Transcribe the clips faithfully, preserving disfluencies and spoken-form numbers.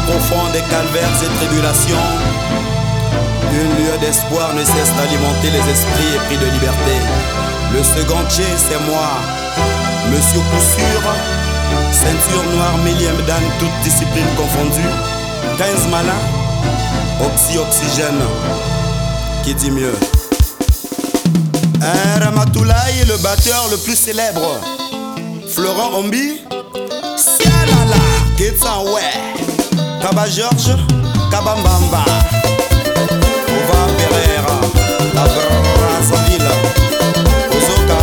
profond des calvaires et tribulations, une lueur d'espoir ne cesse d'alimenter les esprits épris de liberté. Le secondier, c'est moi, Monsieur Coup sûr, ceinture noire, millième dan, toutes disciplines confondues, quinze malins, oxy-oxygène, qui dit mieux? Un Ramatoulaye, le batteur le plus célèbre, Florent Ombi, Sialala, Ketsan ouais, Kaba George, Kaba Mbamba, Ova Pereira, la Brazzaville, Ozoka,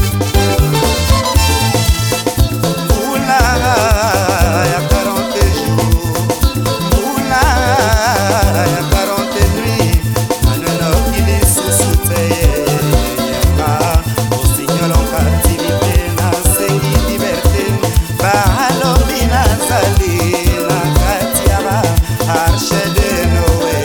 Oula, y'a quarante jours, Oula, y'a quarante nuits, Maneno Kili Sousoute, Y'a au signal en captivité, na sengi liberté, Bahalobi na zali, na katiaba, arche de Noé,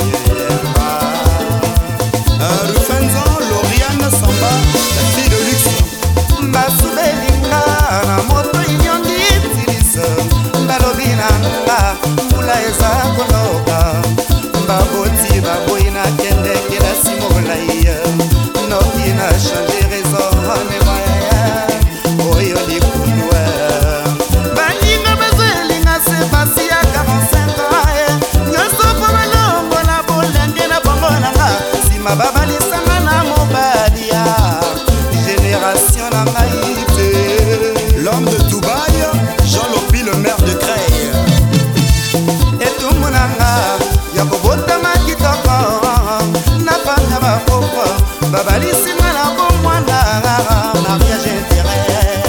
Rufenzan, Lauriane Samba, la fille de luxe, Masubelinga, na moto inyongi tilisa, Balobina nga, Mula eza konoka, Baboti baboina kende kela simola iya, Noki na change raison, ne maya, Oyo di kundwa, Baninga bezelinga se pasi ya quarante-cinq ans, Nyoso kwa lombo na bolenge na bongo nanga, Sima babalisanga na mobalia, Génération na maïté. L'homme de Dubaï, Jean Lopi, le maire de Creil. Et tout mon anga, yako botama kitoko, na panga bakoko, babalisinga na bomwana, mariage intérêt.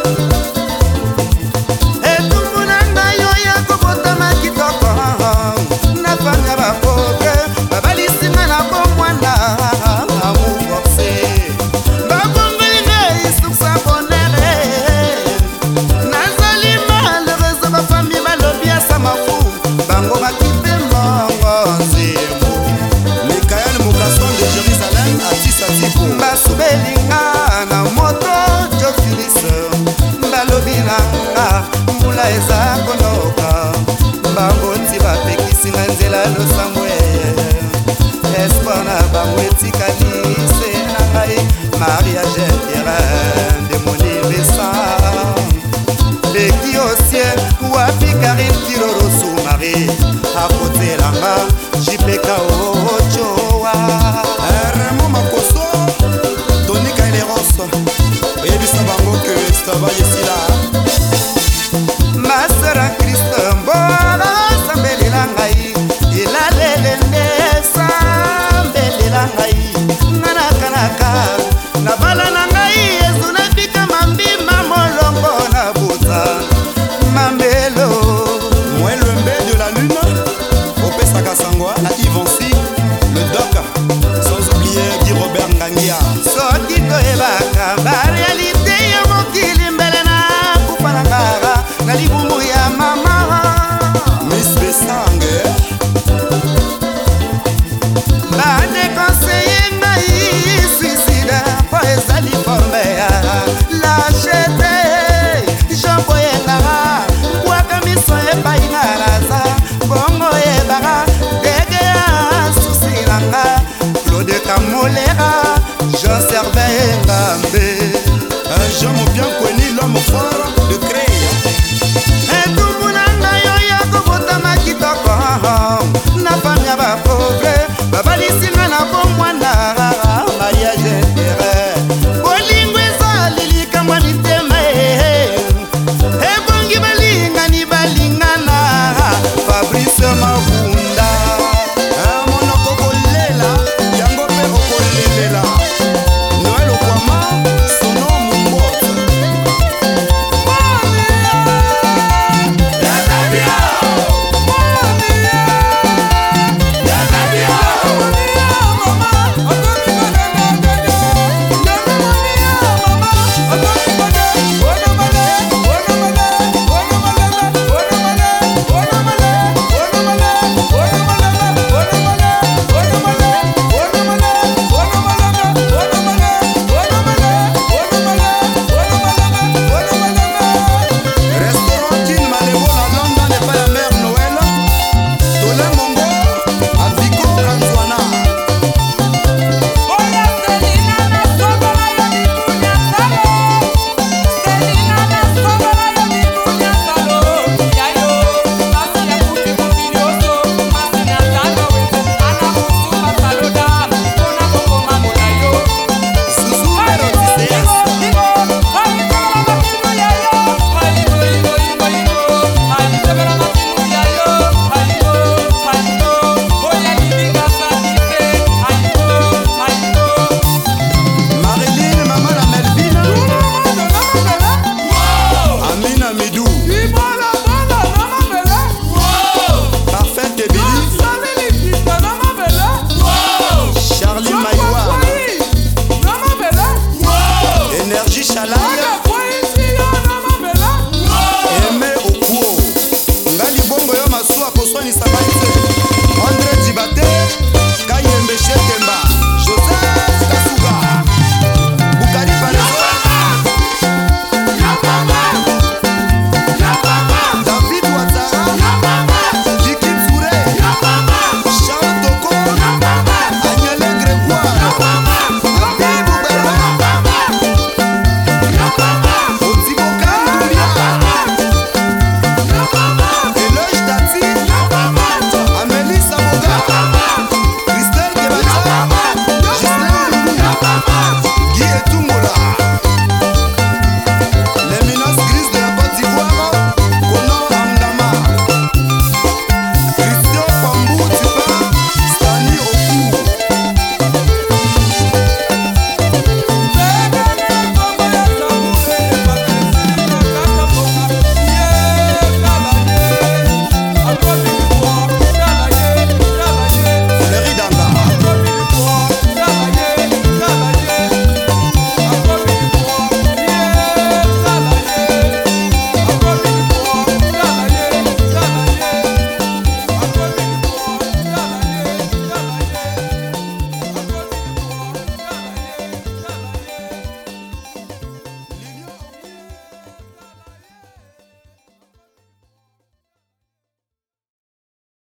Et tout mon anga, yo yako botama kitoko, na panga bakoko, babalisinga na bomwana, amour forcé. Babongolinga isuksa bonere, nazali malheureuse ma famille balobi asa mafu, bango bakipe mongo nzembo. Mikael Mokasson de Jérusalem, Atis Atipo. Basubelinga na moto Jofilis, balobi nanga, mbula eza konoka, baboti bapekisinga nzela losamwe, espoir na bango etikali se na ngai, mariage intérêt de mon innocent. Leki au ciel, wapi Karine Kiroro sous-marie, à côté langa, Jipeka Ochoa. Raymond Makoso, Tony Kaileros, Oyebisa bango que ça va ici là. Ma sœur en Christ, mbora sambeli langai, ilalele nesa mbeli langai, nana kanaka, na bala nangai, ezu na bika mambima molongo na buta, mambelo. Moi le mbé de la lune, Opesa Kasangwa, la Yvancy, le doc, sans oublier Guy Robert Ngangia. Soki toyebaka, ba réalité ya mokili mbele na kupanangara, na libumu ya mama. Miss Bessa.